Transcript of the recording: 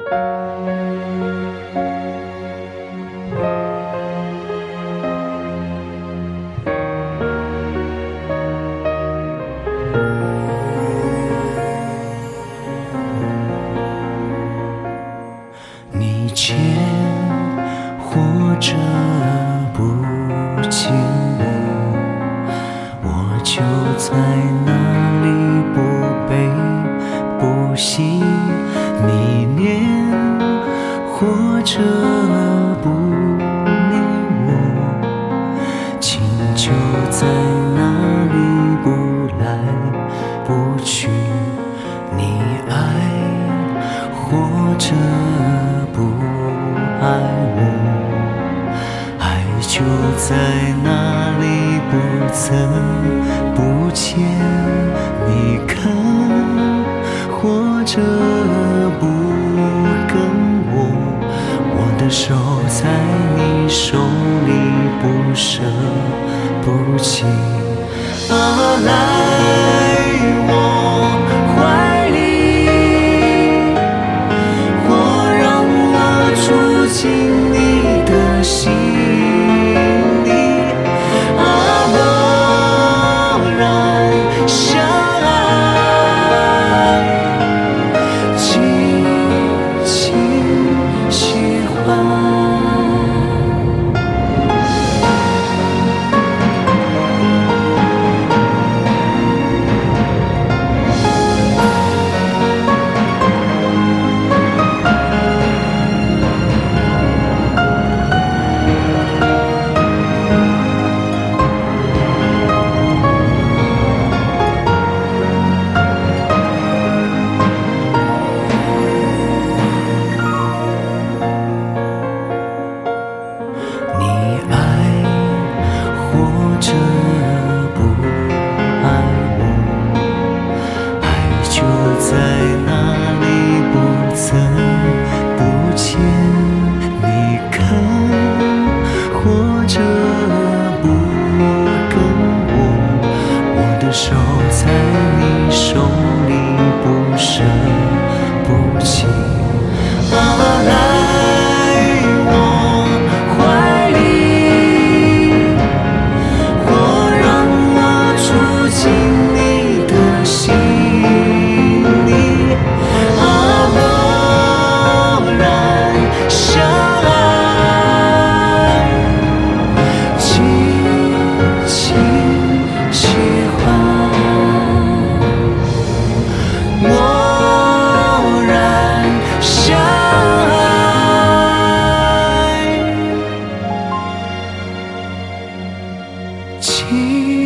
你见或者不见我就在那里不悲不喜。你念或者不念我，情就在那里不来不去。你爱或者不爱我，爱就在那里不曾不见。你看或者不跟我的手在你手里不舍不弃。来我怀里，或让我住进你的心里，默然相爱，紧紧喜欢。你爱或者不爱我，爱就在那里不曾不见。你看或者不跟我的手在你手里不舍不弃。情